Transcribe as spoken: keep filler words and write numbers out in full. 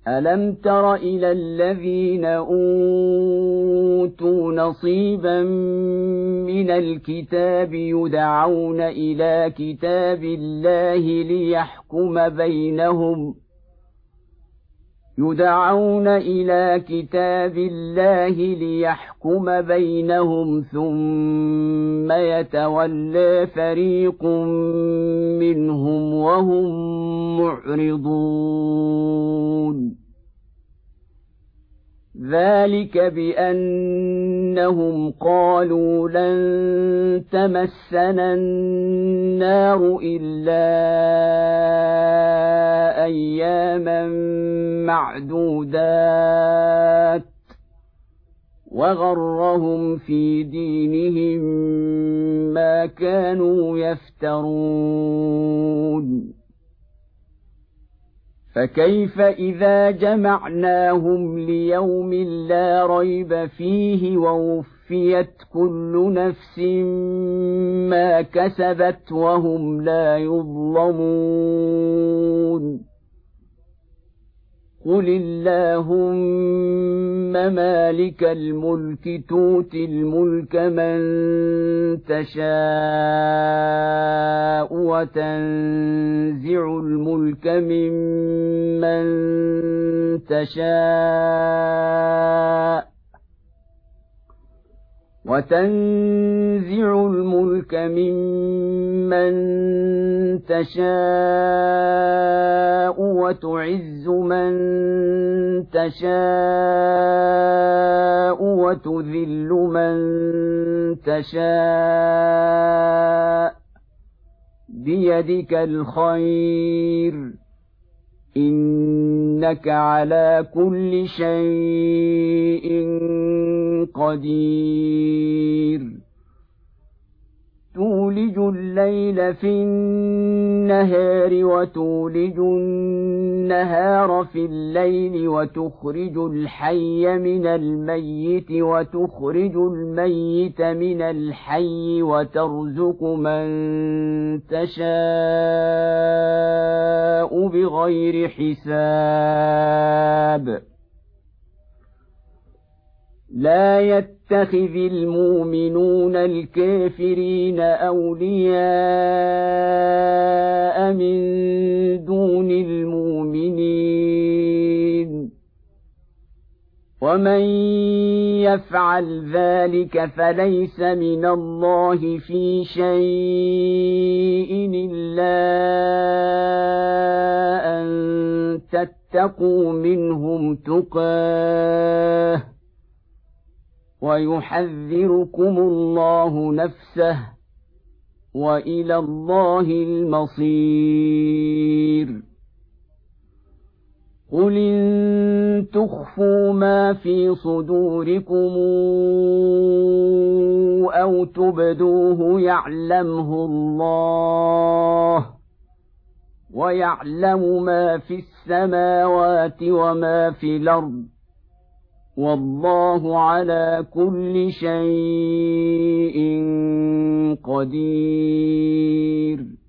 ألم تر إلى الذين أوتوا نصيبا من الكتاب يدعون إلى كتاب الله ليحكم بينهم يدعون إلى كتاب الله ليحكم بينهم ثم يتولى فريق منهم وهم معرضون ذلك بأنهم قالوا لن تمسنا النار إلا أياما معدودات وغرهم في دينهم ما كانوا يفترون فكيف إذا جمعناهم ليوم لا ريب فيه ووفيت كل نفس ما كسبت وهم لا يظلمون قل اللهم مالك الملك تؤتي الملك من تشاء وتنزع الملك ممن تشاء وتنزع الملك ممن تشاء وتعز من تشاء وتذل من تشاء بيدك الخير إنك على كل شيء قدير تولج الليل في النهار وتولج النهار في الليل وتخرج الحي من الميت وتخرج الميت من الحي وترزق من تشاء بغير حساب لا يتخذ المؤمنون الكافرين أولياء من دون المؤمنين ومن يفعل ذلك فليس من الله في شيء إلا أن تتقوا منهم تقاه ويحذركم الله نفسه وإلى الله المصير قل إن تخفوا ما في صدوركم أو تبدوه يعلمه الله ويعلم ما في السماوات وما في الأرض والله على كل شيء قدير